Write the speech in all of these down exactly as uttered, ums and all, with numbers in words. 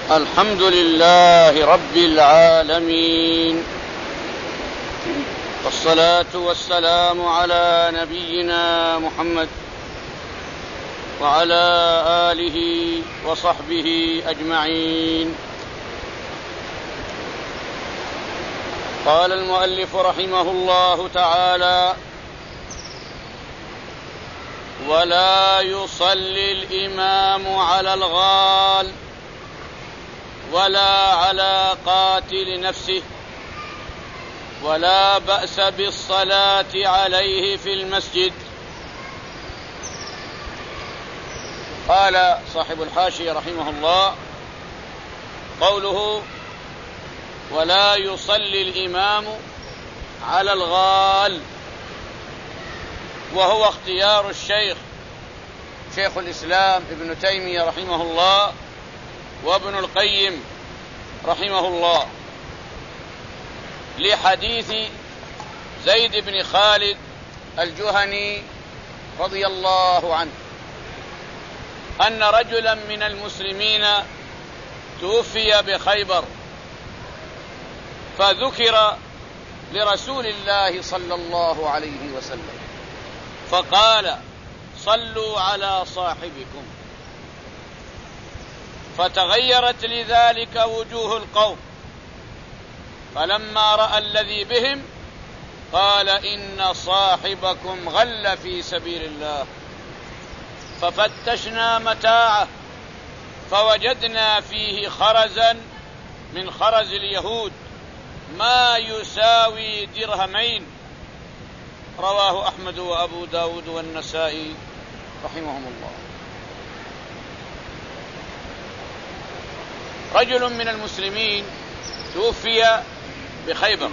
الحمد لله رب العالمين، والصلاة والسلام على نبينا محمد وعلى آله وصحبه أجمعين. قال المؤلف رحمه الله تعالى: ولا يصلي الإمام على الغال ولا على قاتل نفسه، ولا بأس بالصلاة عليه في المسجد. قال صاحب الحاشية رحمه الله: قوله ولا يصلي الإمام على الغال، وهو اختيار الشيخ شيخ الإسلام ابن تيمية رحمه الله وابن القيم رحمه الله، لحديث زيد بن خالد الجهني رضي الله عنه أن رجلا من المسلمين توفي بخيبر، فذكر لرسول الله صلى الله عليه وسلم فقال: صلوا على صاحبكم. فتغيرت لذلك وجوه القوم، فلما رأى الذي بهم قال: إن صاحبكم غل في سبيل الله. ففتشنا متاعه فوجدنا فيه خرزا من خرز اليهود ما يساوي درهمين. رواه أحمد وأبو داود والنسائي رحمهم الله. رجل من المسلمين توفي بخيبر،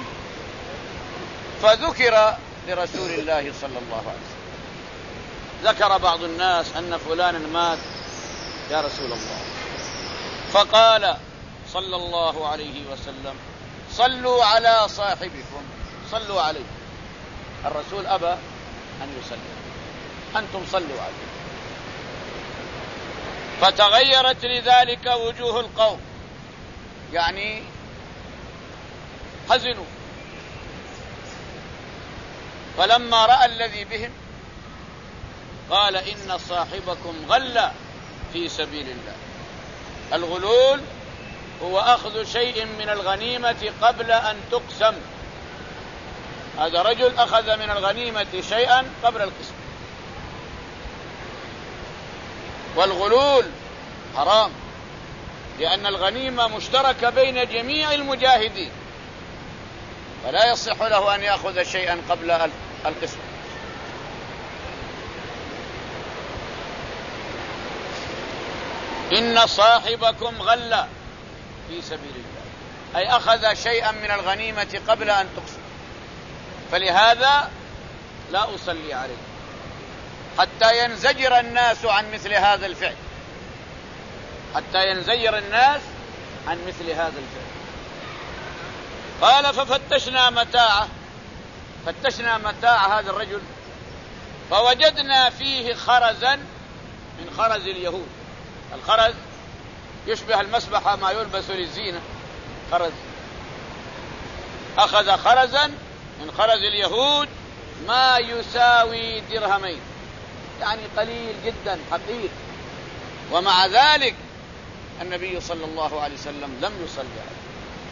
فذكر لرسول الله صلى الله عليه وسلم. ذكر بعض الناس أن فلانا مات يا رسول الله، فقال صلى الله عليه وسلم: صلوا على صاحبكم، صلوا عليه. الرسول أبى أن يصلي، أنتم صلوا عليه. فتغيرت لذلك وجوه القوم، يعني حزنوا. فلما رأى الذي بهم قال: إن صاحبكم غل في سبيل الله. الغلول هو أخذ شيء من الغنيمة قبل أن تقسم. هذا رجل أخذ من الغنيمة شيئا قبل القسم. والغلول حرام، لأن الغنيمة مشتركة بين جميع المجاهدين، فلا يصح له أن يأخذ شيئا قبل القسم. إن صاحبكم غل في سبيل الله، أي أخذ شيئا من الغنيمة قبل أن تقسم، فلهذا لا أصلي عليه حتى ينزجر الناس عن مثل هذا الفعل، حتى ينزجر الناس عن مثل هذا الفعل. قال: ففتشنا متاعه، فتشنا متاع هذا الرجل فوجدنا فيه خرزا من خرز اليهود. الخرز يشبه المسبحة، ما يلبس للزينة، خرز. أخذ خرزا من خرز اليهود ما يساوي درهمين، يعني قليل جدا حقير. ومع ذلك النبي صلى الله عليه وسلم لم يصلي عليه.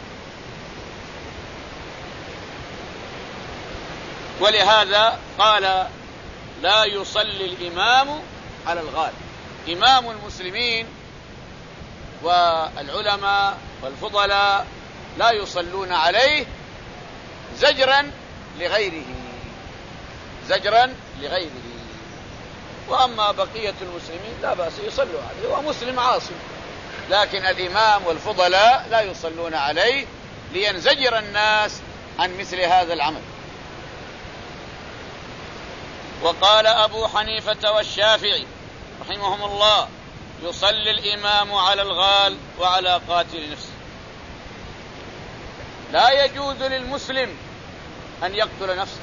ولهذا قال: لا يصلي الإمام على الغال. إمام المسلمين والعلماء والفضلاء لا يصلون عليه زجرا لغيره، زجرا لغيره. وأما بقية المسلمين لا بأس يصلوا عليه، ومسلم عاصم، لكن الإمام والفضلاء لا يصلون عليه لينزجر الناس عن مثل هذا العمل. وقال أبو حنيفة والشافعي رحمهم الله: يصلي الإمام على الغال وعلى قاتل نفسه. لا يجوز للمسلم أن يقتل نفسه،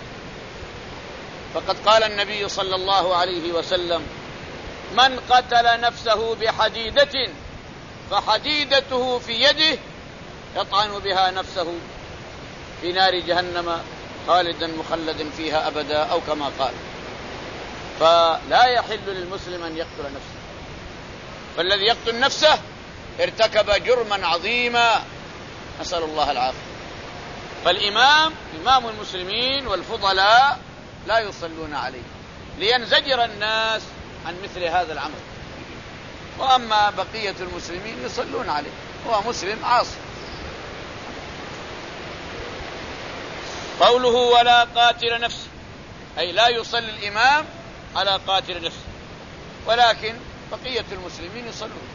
فقد قال النبي صلى الله عليه وسلم: من قتل نفسه بحديدة فحديدته في يده يطعن بها نفسه في نار جهنم خالدا مخلدا فيها أبدا، أو كما قال. فلا يحل للمسلم أن يقتل نفسه، فالذي يقتل نفسه ارتكب جرما عظيما، نسأل الله العافية. فالإمام إمام المسلمين والفضلاء لا يصلون عليه لينزجر الناس عن مثل هذا العمل، وأما بقية المسلمين يصلون عليه، هو مسلم عاصي. قوله ولا قاتل نفسه، أي لا يصلي الإمام على قاتل نفسه، ولكن بقية المسلمين يصلون.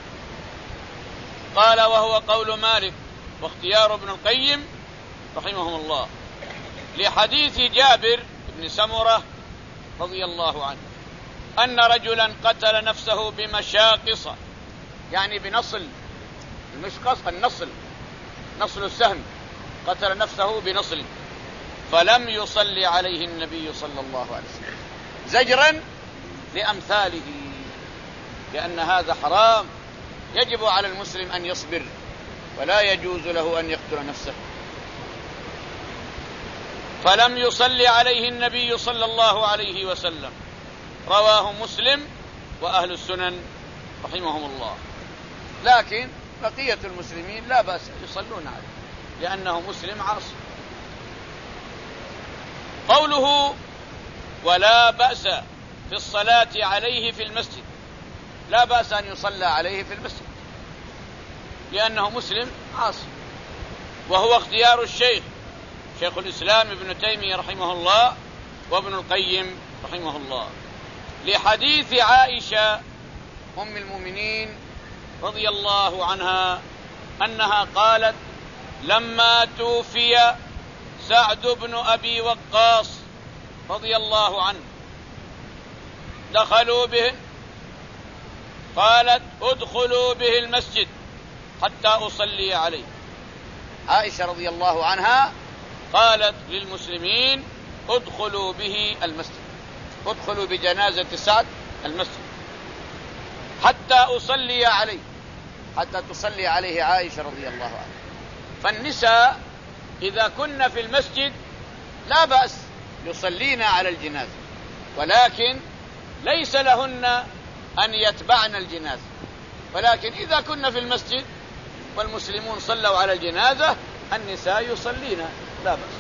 قال وهو قول مالك واختيار ابن القيم رحمهم الله، لحديث جابر بن سمرة رضي الله عنه أن رجلا قتل نفسه بمشاقص، يعني بنصل المشقص، النصل نصل السهم، قتل نفسه بنصل، فلم يصلي عليه النبي صلى الله عليه وسلم زجرا لأمثاله، لأن هذا حرام، يجب على المسلم أن يصبر ولا يجوز له أن يقتل نفسه. فلم يصلي عليه النبي صلى الله عليه وسلم، رواه مسلم وأهل السنن رحمهم الله. لكن بقية المسلمين لا بأس يصلون عليه لأنه مسلم عاصي. قوله ولا بأس في الصلاة عليه في المسجد، لا بأس أن يصلى عليه في المسجد لأنه مسلم عاصي، وهو اختيار الشيخ شيخ الإسلام ابن تيمية رحمه الله وابن القيم رحمه الله، لحديث عائشة أم المؤمنين رضي الله عنها أنها قالت لما توفي سعد بن أبي وقاص رضي الله عنه دخلوا به، قالت ادخلوا به المسجد حتى أصلي عليه. عائشة رضي الله عنها قالت للمسلمين ادخلوا به المسجد، ادخلوا بجنازة سعد المسجد حتى أصلي عليه، حتى تصلي عليه عائشة رضي الله عنها. فالنساء إذا كن في المسجد لا بأس يصلين على الجنازة، ولكن ليس لهن أن يتبعن الجنازة، ولكن إذا كن في المسجد والمسلمون صلوا على الجنازة النساء يصلين لا بأس.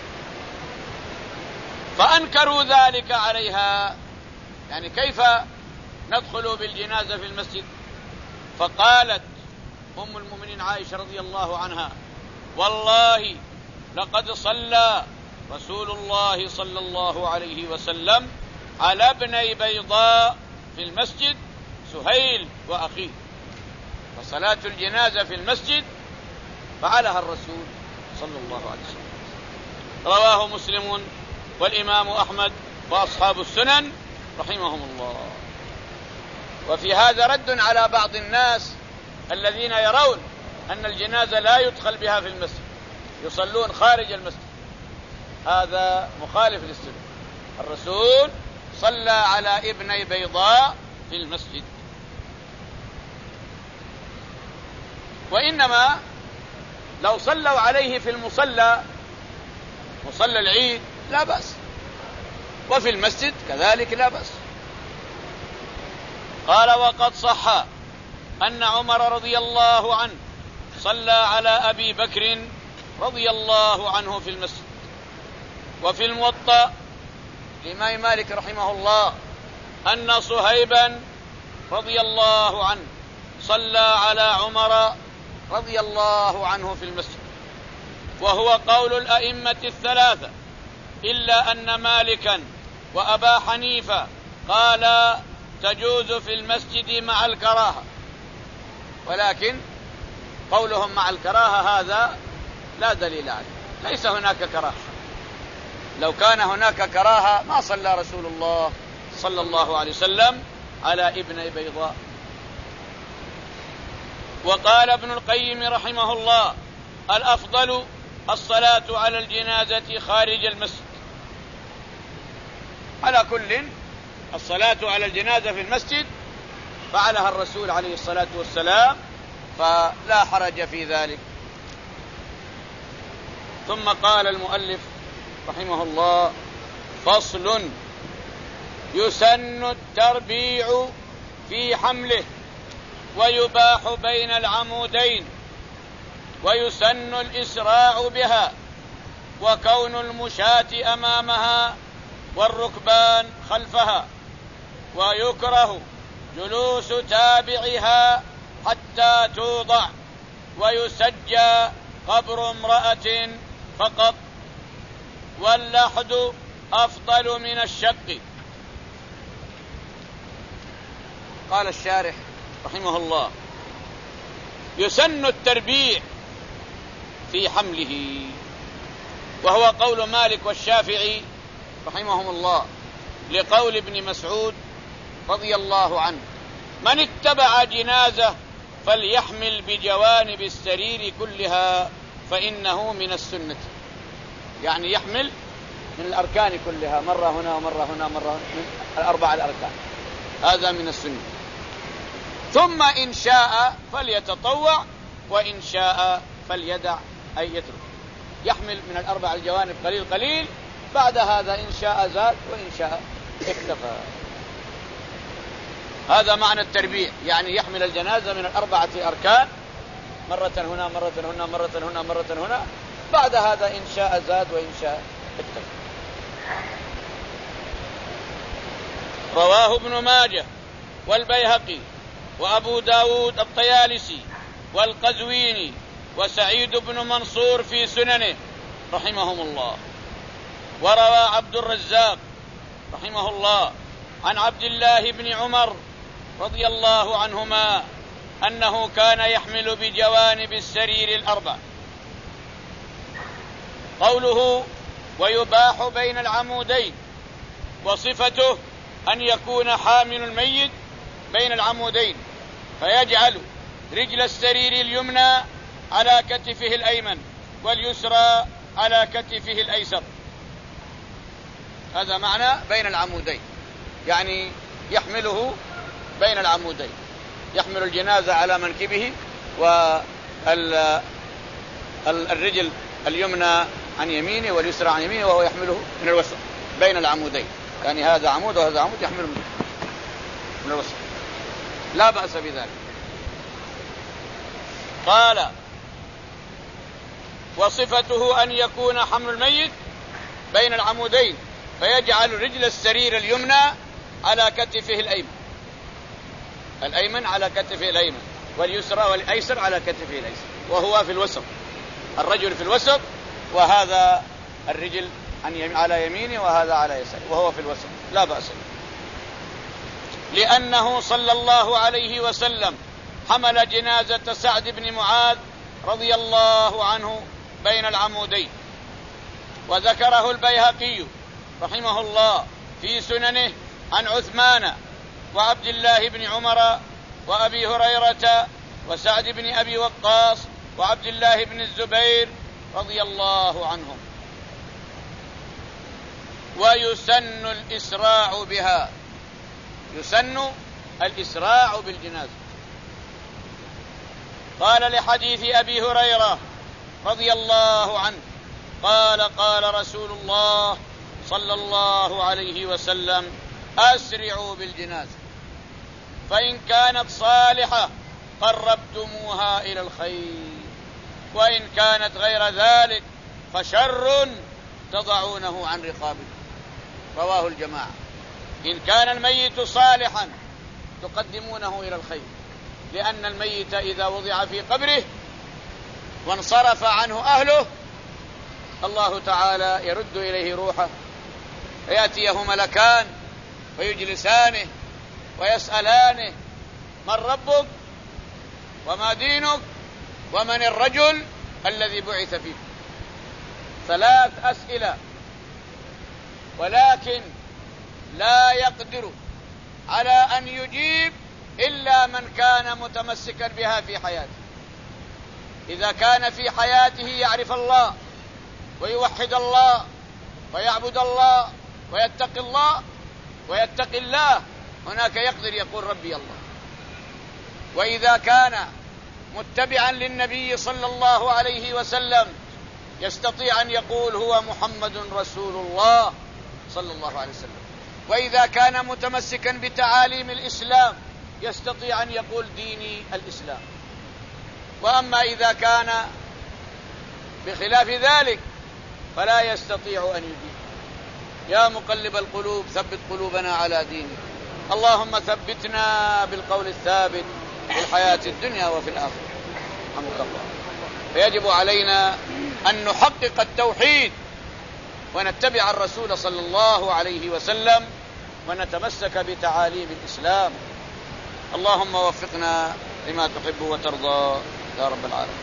فأنكروا ذلك عليها، يعني كيف ندخل بالجنازة في المسجد؟ فقالت أم المؤمنين عائشة رضي الله عنها والله لقد صلى رسول الله صلى الله عليه وسلم على ابني بيضاء في المسجد سهيل وأخيه، فصلاة الجنازة في المسجد فعلها الرسول صلى الله عليه وسلم. رواه مسلم والإمام أحمد وأصحاب السنن رحمهم الله. وفي هذا رد على بعض الناس الذين يرون أن الجنازة لا يدخل بها في المسجد، يصلون خارج المسجد، هذا مخالف للسنة. الرسول صلى على ابني بيضاء في المسجد، وإنما لو صلوا عليه في المصلى مصلى العيد لا بأس، وفي المسجد كذلك لا بأس. قال وقد صح أن عمر رضي الله عنه صلى على أبي بكر رضي الله عنه في المسجد. وفي الموطأ لإمام مالك رحمه الله أن صهيبا رضي الله عنه صلى على عمر رضي الله عنه في المسجد، وهو قول الأئمة الثلاثة، إلا أن مالكا وأبا حنيفة قال تجوز في المسجد مع الكراهة، ولكن قولهم مع الكراهة هذا لا دليل عليه، ليس هناك كراهة. لو كان هناك كراهة ما صلى رسول الله صلى الله عليه وسلم على ابن بيضاء. وقال ابن القيم رحمه الله الأفضل الصلاة على الجنازة خارج المسجد. على كل الصلاة على الجنازة في المسجد فعلها الرسول عليه الصلاة والسلام فلا حرج في ذلك. ثم قال المؤلف رحمه الله: فصل: يسن التربيع في حمله، ويباح بين العمودين، ويسن الإسراع بها، وكون المشاة أمامها والركبان خلفها، ويكره جلوس تابعها حتى توضع، ويسجى قبر امرأة فقط، واللحد أفضل من الشق. قال الشارح رحمه الله: يسن التربيع في حمله، وهو قول مالك والشافعي رحمهم الله، لقول ابن مسعود رضي الله عنه: من اتبع جنازة فليحمل بجوانب السرير كلها فإنه من السنة. يعني يحمل من الأركان كلها، مرة هنا ومرة هنا مرة هنا، من الأربع الأركان، هذا من السنة. ثم إن شاء فليتطوع، وإن شاء فليدع أي يترك. يحمل من الأربع الجوانب قليل قليل، بعد هذا إن شاء زاد وإن شاء اكتفى. هذا معنى التربيع، يعني يحمل الجنازة من الأربعة أركان، مرة هنا مرة هنا مرة هنا مرة هنا، بعد هذا إن شاء زاد وإن شاء اكتفى. رواه ابن ماجه والبيهقي وأبو داود الطيالسي والقزويني وسعيد بن منصور في سننه رحمهم الله. وروى عبد الرزاق رحمه الله عن عبد الله بن عمر رضي الله عنهما أنه كان يحمل بجوانب السرير الأربع. قوله: ويباح بين العمودين، وصفته أن يكون حامل الميت بين العمودين، فيجعل رجل السرير اليمنى على كتفه الأيمن واليسرى على كتفه الأيسر. هذا معنى بين العمودين، يعني يحمله بين العمودين، يحمل الجنازة على منكبه، والرجل اليمنى عن يمينه واليسرى عن يمينه، وهو يحمله من الوسط بين العمودين، يعني هذا عمود وهذا عمود، يحمله من الوسط، لا بأس بذلك. قال: وصفته أن يكون حمل الميت بين العمودين، فيجعل رجل السرير اليمنى على كتفه الأيمن الأيمن على كتفه الأيمن، واليسرى والأيسر على كتفه الأيسر، وهو في الوسط، الرجل في الوسط، وهذا الرجل على يمينه وهذا على يساره، وهو في الوسط، لا بأس به. لأنه صلى الله عليه وسلم حمل جنازة سعد بن معاذ رضي الله عنه بين العمودين. وذكره البيهقي رحمه الله في سننه عن عثمان وعبد الله بن عمر وأبي هريرة وسعد بن أبي وقاص وعبد الله بن الزبير رضي الله عنهم. ويسن الإسراع بها، يسن الإسراع بالجنازة. قال: لحديث أبي هريرة رضي الله عنه قال: قال رسول الله صلى الله عليه وسلم: أسرعوا بالجنازة، فإن كانت صالحة قربتموها إلى الخير، وإن كانت غير ذلك فشر تضعونه عن رقابكم. رواه الجماعة. إن كان الميت صالحا تقدمونه إلى الخير، لأن الميت إذا وضع في قبره وانصرف عنه أهله، الله تعالى يرد إليه روحه، فيأتيه ملكان ويجلسانه ويسألانه: من ربك وما دينك ومن الرجل الذي بعث فيك؟ ثلاث أسئلة، ولكن لا يقدر على أن يجيب إلا من كان متمسكا بها في حياته. إذا كان في حياته يعرف الله ويوحد الله ويعبد الله ويتقي الله ويتقي الله، هناك يقدر يقول ربي الله. وإذا كان متبعا للنبي صلى الله عليه وسلم يستطيع أن يقول هو محمد رسول الله صلى الله عليه وسلم. وإذا كان متمسكا بتعاليم الإسلام يستطيع أن يقول ديني الإسلام. وأما إذا كان بخلاف ذلك فلا يستطيع أن يجيب. يا مقلب القلوب ثبت قلوبنا على دينك. اللهم ثبتنا بالقول الثابت في الحياة الدنيا وفي الآخرة. رحمك الله. فيجب علينا أن نحقق التوحيد ونتبع الرسول صلى الله عليه وسلم ونتمسك بتعاليم الإسلام. اللهم وفقنا لما تحب وترضى يا رب العالمين.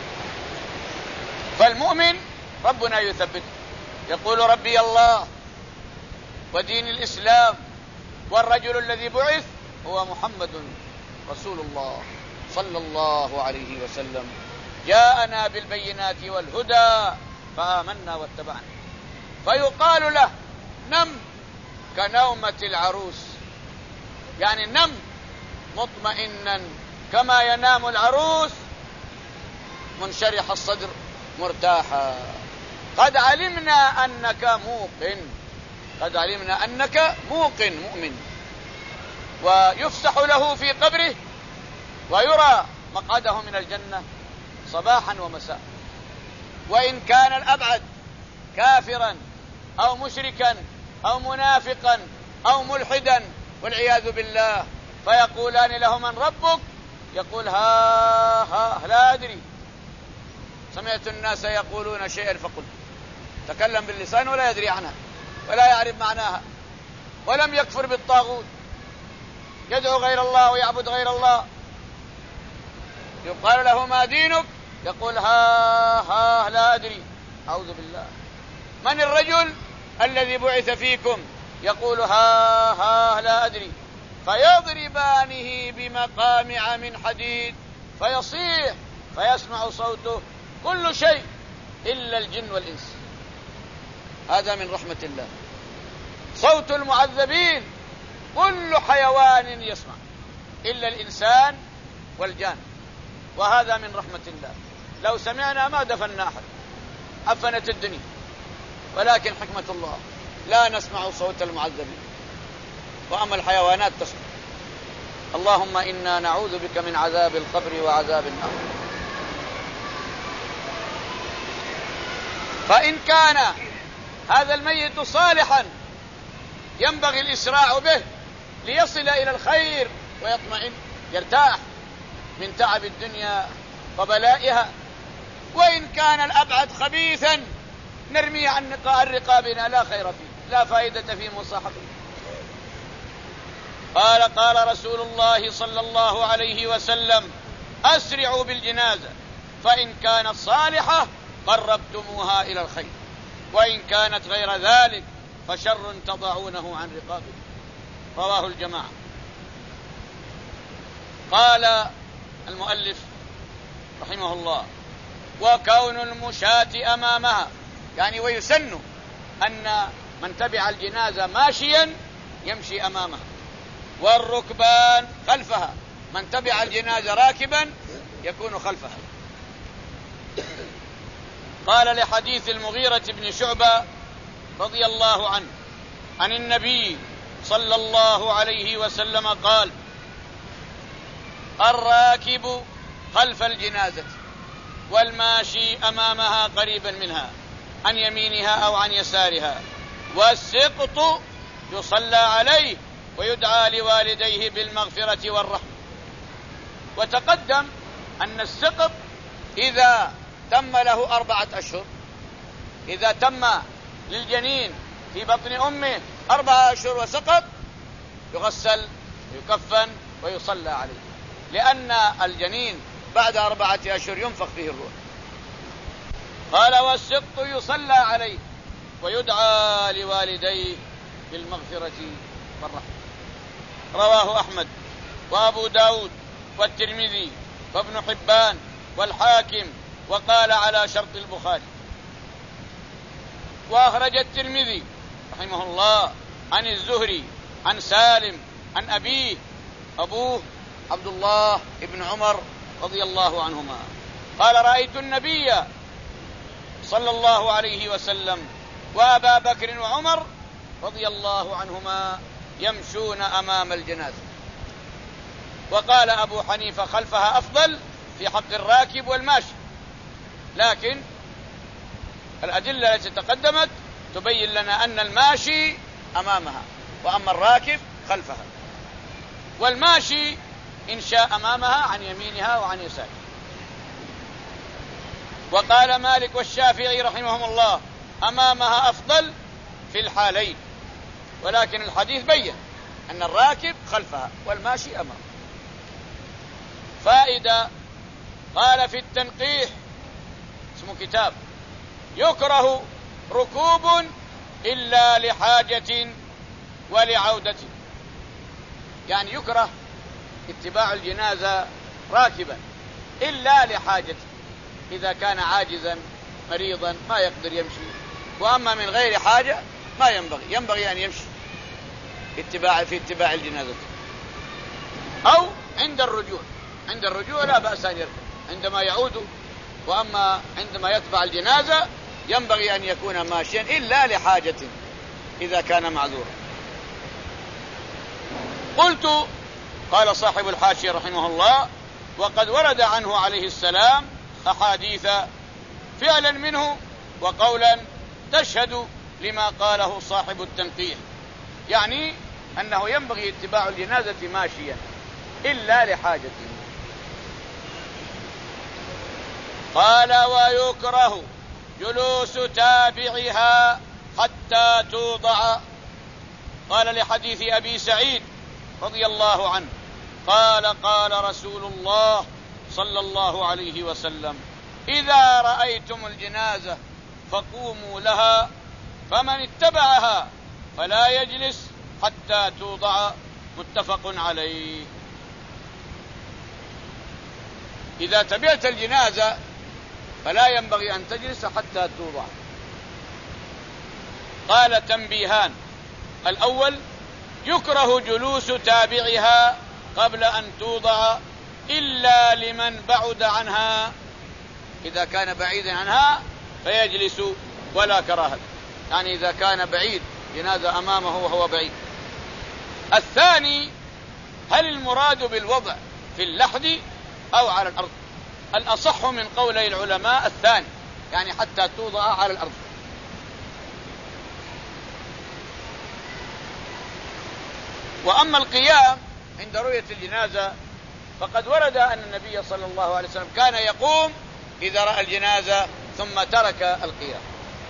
فالمؤمن ربنا يثبت، يقول ربي الله ودين الإسلام والرجل الذي بعث هو محمد رسول الله صلى الله عليه وسلم جاءنا بالبينات والهدى فآمنا واتبعنا. فيقال له نم كنومة العروس، يعني نم مطمئنا كما ينام العروس منشرح الصدر مرتاحا. قد علمنا أنك موقن، قد علمنا أنك موقن مؤمن. ويفسح له في قبره ويرى مقعده من الجنة صباحا ومساء. وإن كان الأبعد كافرا أو مشركا أو منافقا أو ملحدا والعياذ بالله فيقولان له من ربك؟ يقول ها ها لا أدري، سمعت الناس يقولون شيئا فقلت. تكلم باللسان ولا يدري عنها ولا يعرف معناها، ولم يكفر بالطاغوت، يدعو غير الله ويعبد غير الله. يقال له ما دينك؟ يقول ها ها لا أدري. أعوذ بالله. من الرجل الذي بعث فيكم؟ يقول ها ها لا أدري. فيضربانه بمقامع من حديد فيصيح فيسمع صوته كل شيء إلا الجن والإنس. هذا من رحمة الله. صوت المعذبين كل حيوان يسمع إلا الإنسان والجان، وهذا من رحمة الله. لو سمعنا ما دفنا أحد، عفنت الدنيا، ولكن حكمة الله لا نسمع صوت المعذبين، وأما الحيوانات تسمع. اللهم إنا نعوذ بك من عذاب القبر وعذاب النار. فإن كان هذا الميت صالحا ينبغي الإسراع به ليصل إلى الخير ويطمئن، يرتاح من تعب الدنيا وبلائها. وإن كان الأبعد خبيثا نرميه عن رقابنا، لا خير فيه، لا فائدة في مصاحبه. قال قال رسول الله صلى الله عليه وسلم أسرعوا بالجنازة فإن كانت صالحة قربتموها إلى الخير، وإن كانت غير ذلك فشر تضعونه عن رقابه. رواه الجماعة. قال المؤلف رحمه الله وكون المشاة أمامها، يعني ويسن أن من تبع الجنازة ماشيا يمشي أمامها، والركبان خلفها، من تبع الجنازة راكبا يكون خلفها. قال لحديث المغيرة بن شعبة رضي الله عنه عن النبي صلى الله عليه وسلم قال الراكب خلف الجنازة والماشي أمامها قريبا منها عن يمينها أو عن يسارها، والسقط يصلى عليه ويدعى لوالديه بالمغفرة والرحمة. وتقدم أن السقط إذا تم له أربعة أشهر، إذا تم للجنين في بطن أمه أربعة أشهر وسقط يغسل ويكفن ويصلى عليه، لأن الجنين بعد أربعة أشهر ينفخ فيه الروح. قال والسقط يصلى عليه ويدعى لوالديه بالمغفرة والرحمة. رواه أحمد وأبو داود والترمذي وابن حبان والحاكم، وقال على شرط البخاري. وأخرج الترمذي رحمه الله عن الزهري عن سالم عن أبيه أبوه عبد الله بن عمر رضي الله عنهما قال رأيت النبي صلى الله عليه وسلم وأبا بكر وعمر رضي الله عنهما يمشون أمام الجنازة. وقال أبو حنيفة خلفها أفضل في حق الراكب والماشي، لكن الأدلة التي تقدمت تبين لنا أن الماشي أمامها وأما الراكب خلفها، والماشي إن شاء أمامها عن يمينها وعن يسارها. وقال مالك والشافعي رحمهم الله أمامها أفضل في الحالين، ولكن الحديث بين أن الراكب خلفها والماشي أمامها. فائدة، قال في التنقيح، اسمه كتاب، يكره ركوب إلا لحاجة ولعودة، يعني يكره اتباع الجنازة راكبا إلا لحاجة، إذا كان عاجزا مريضا ما يقدر يمشي، وأما من غير حاجة ما ينبغي ينبغي أن يمشي اتباع في اتباع الجنازة، أو عند الرجوع عند الرجوع لا بأس أن يركب عندما يعود، وأما عندما يتبع الجنازة ينبغي أن يكون ماشيا إلا لحاجة إذا كان معذورا. قلت، قال صاحب الحاشية رحمه الله: وقد ورد عنه عليه السلام أحاديث فعلا منه وقولا تشهد لما قاله صاحب التنقيح، يعني أنه ينبغي اتباع الجنازة ماشيا إلا لحاجة. قال: ويكره جلوس تابعها حتى توضع. قال لحديث أبي سعيد رضي الله عنه قال: قال رسول الله صلى الله عليه وسلم: إذا رأيتم الجنازة فقوموا لها، فمن اتبعها فلا يجلس حتى توضع. متفق عليه. إذا تبعت الجنازة فلا ينبغي أن تجلس حتى توضع. قال: تنبيهان: الأول، يكره جلوس تابعها قبل أن توضع إلا لمن بعد عنها، إذا كان بعيدا عنها فيجلس ولا كراهة، يعني إذا كان بعيد جنازة أمامه وهو بعيد. الثاني، هل المراد بالوضع في اللحد أو على الأرض؟ الأصح من قولي العلماء الثاني، يعني حتى توضع على الأرض. وأما القيام عند رؤية الجنازة فقد ورد أن النبي صلى الله عليه وسلم كان يقوم إذا رأى الجنازة ثم ترك القيام.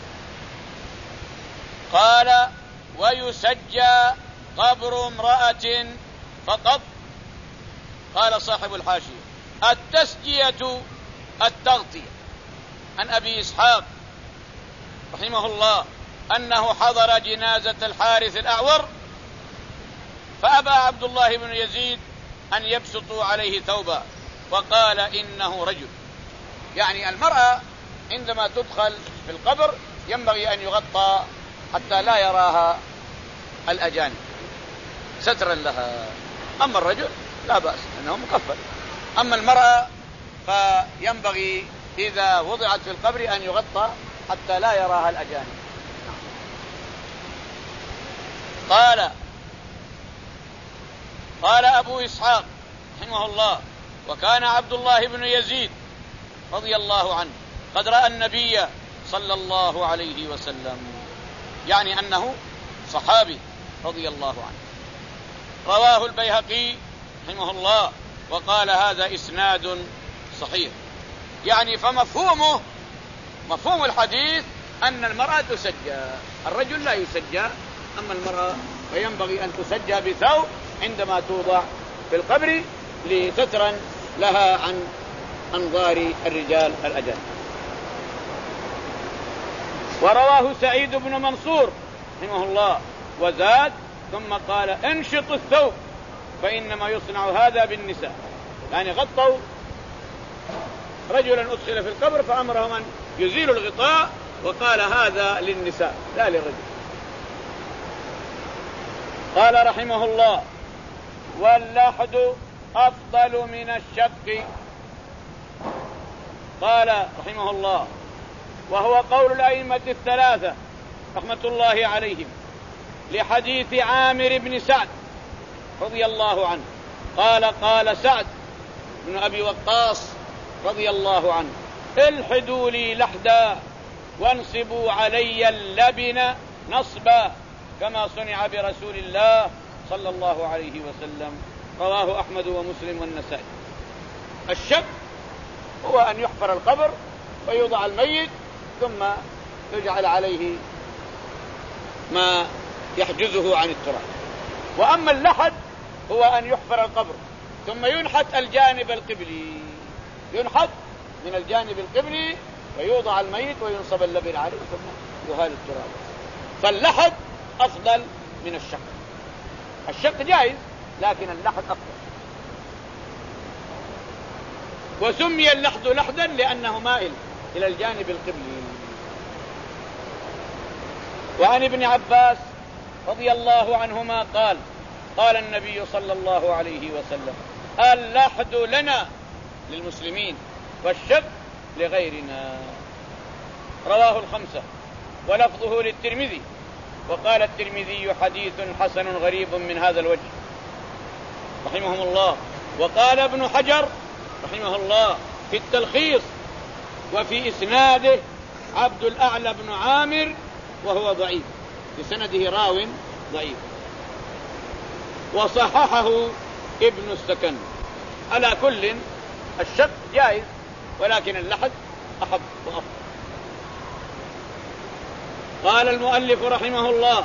قال: ويسجى قبر امرأة فقط. قال صاحب الحاشية: التسجية التغطية. عن أبي إسحاق رحمه الله أنه حضر جنازة الحارث الأعور فأبى عبد الله بن يزيد أن يبسطوا عليه ثوبا، وقال: إنه رجل. يعني المرأة عندما تدخل في القبر ينبغي أن يغطى حتى لا يراها الأجانب سترا لها. أما الرجل لا بأس أنه مكفل، أما المرأة فينبغي إذا وضعت في القبر أن يغطى حتى لا يراها الأجانب. قال قال أبو إسحاق رحمه الله: وكان عبد الله بن يزيد رضي الله عنه قد رأى النبي صلى الله عليه وسلم، يعني أنه صحابي رضي الله عنه. رواه البيهقي رحمه الله وقال: هذا إسناد صحيح. يعني فمفهومه مفهوم الحديث أن المرأة تسجى، الرجل لا يسجى، أما المرأة فينبغي أن تسجى بثوب عندما توضع في القبر لسترا لها عن أنظار الرجال الأجانب. ورواه سعيد بن منصور رحمه الله وزاد: ثم قال: انشط الثوب فإنما يصنع هذا بالنساء. يعني غطوا رجلا أدخل في القبر فأمرهم أن يزيلوا الغطاء، وقال: هذا للنساء لا للرجل. قال رحمه الله: واللحد أفضل من الشق. قال رحمه الله: وهو قول الأئمة الثلاثة رحمة الله عليهم لحديث عامر بن سعد رضي الله عنه قال: قال سعد بن أبي وقاص رضي الله عنه: الحدوا لي لحدا وانصبوا علي اللبن نصبا كما صنع برسول الله صلى الله عليه وسلم. رواه أحمد ومسلم والنسائي. الشق هو أن يحفر القبر ويوضع الميت ثم يجعل عليه ما يحجزه عن التراب. وأما اللحد هو أن يحفر القبر ثم ينحت الجانب القبلي، ينحت من الجانب القبلي ويوضع الميت وينصب اللبن عليه ثم يهال التراب. فاللحد أفضل من الشق. الشق جائز لكن اللحد أفضل. وسمي اللحد لحدا لأنه مائل إلى الجانب القبلي. وعن ابن عباس رضي الله عنهما قال: قال النبي صلى الله عليه وسلم: اللحد لنا للمسلمين والشق لغيرنا. رواه الخمسة ولفظه للترمذي. وقال الترمذي: حديث حسن غريب من هذا الوجه رحمهم الله. وقال ابن حجر رحمه الله في التلخيص: وفي إسناده عبد الأعلى بن عامر وهو ضعيف، في سنده راو ضعيف. وصححه ابن السكن. على كل الشق جائز ولكن اللحد أحب وأفضل. قال المؤلف رحمه الله: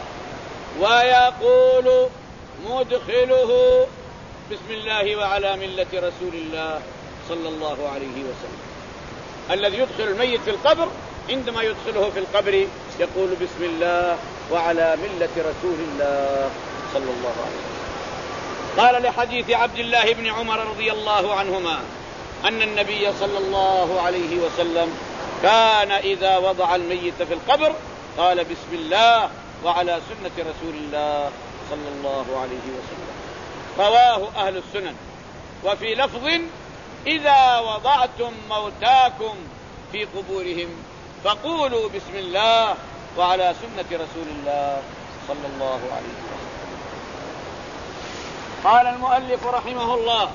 ويقول مدخله بسم الله وعلى ملة رسول الله صلى الله عليه وسلم. الذي يدخل الميت في القبر عندما يدخله في القبر يقول بسم الله وعلى ملة رسول الله صلى الله عليه وسلم. قال لحديث عبد الله بن عمر رضي الله عنهما أن النبي صلى الله عليه وسلم كان إذا وضع الميت في القبر قال بسم الله وعلى سنة رسول الله صلى الله عليه وسلم. رواه أهل السنن. وفي لفظ: إذا وضعتم موتاكم في قبورهم فقولوا بسم الله وعلى سنة رسول الله صلى الله عليه وسلم. قال المؤلف رحمه الله: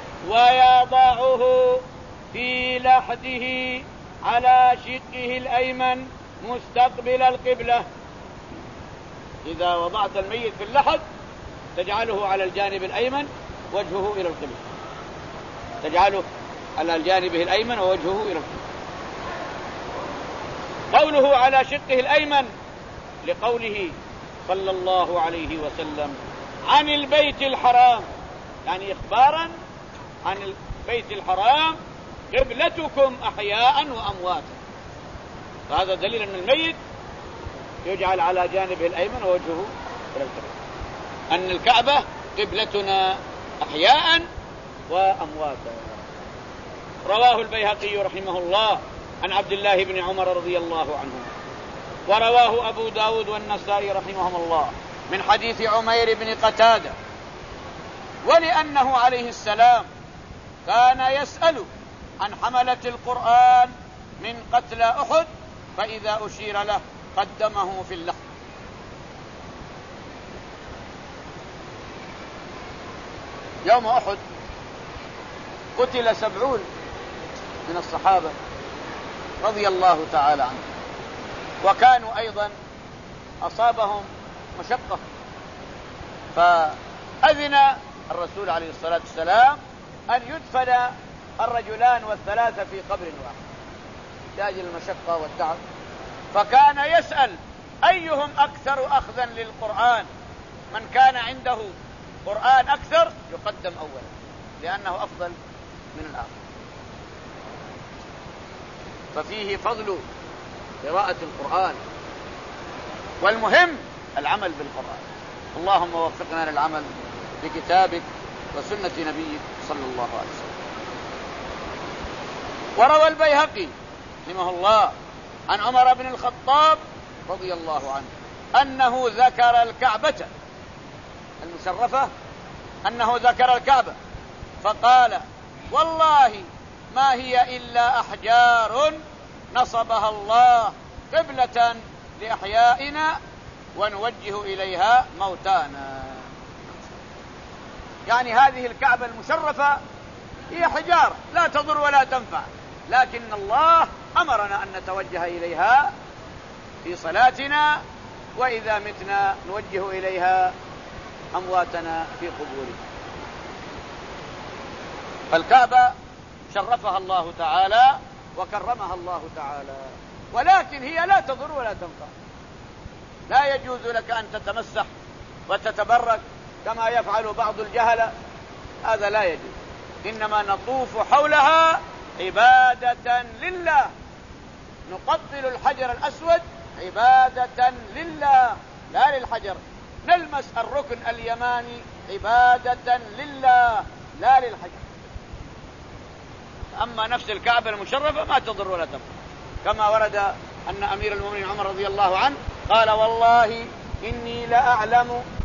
ويضعه في لحده على شقه الأيمن مستقبل القبلة. إذا وضعت الميت في اللحد تجعله على الجانب الأيمن وجهه إلى القبلة، تجعله على جانبه الأيمن ووجهه إلى القبلة. قوله على شقه الأيمن لقوله صلى الله عليه وسلم عن البيت الحرام، يعني إخبارا عن البيت الحرام: قبلتكم أحياء وأمواتا. فهذا دليل أن الميت يجعل على جانبه الأيمن ووجهه إلى القبلة، أن الكعبة قبلتنا أحياء وأمواتا. رواه البيهقي رحمه الله عن عبد الله بن عمر رضي الله عنه. ورواه أبو داود والنسائي رحمهم الله من حديث عمير بن قتادة. ولأنه عليه السلام كان يسأل عن حملة القرآن من قتلى أحد فإذا أشير له قدمه في اللحد. يوم أحد قتل سبعون من الصحابة رضي الله تعالى عنهم، وكانوا أيضا أصابهم مشقة، فأذن الرسول عليه الصلاة والسلام أن يدفن الرجلان والثلاثة في قبر واحد لأجل المشقة والتعب. فكان يسأل أيهم أكثر أخذا للقرآن، من كان عنده قرآن أكثر يقدم أولا لأنه أفضل من الآخر. ففيه فضل قراءة القرآن، والمهم العمل بالقرآن. اللهم وفقنا للعمل بكتابك وسنة نبيك صلى الله عليه وسلم. وروى البيهقي رحمه الله عن عمر بن الخطاب رضي الله عنه أنه ذكر الكعبة المشرفة، أنه ذكر الكعبة فقال: والله ما هي إلا أحجار نصبها الله قبلة لأحيائنا ونوجه إليها موتانا. يعني هذه الكعبة المشرفة هي حجارة لا تضر ولا تنفع، لكن الله أمرنا أن نتوجه إليها في صلاتنا، وإذا متنا نوجه إليها أمواتنا في قبورهم. فالكعبة شرفها الله تعالى وكرمها الله تعالى، ولكن هي لا تضر ولا تنفع. لا يجوز لك أن تتمسح وتتبرك كما يفعل بعض الجهلة، هذا لا يجوز. إنما نطوف حولها عبادة لله، نقبل الحجر الأسود عبادة لله لا للحجر، نلمس الركن اليماني عبادة لله لا للحجر. أما نفس الكعبة المشرفة ما تضر ولا تنفع، كما ورد أن أمير المؤمنين عمر رضي الله عنه قال: والله إني لأعلم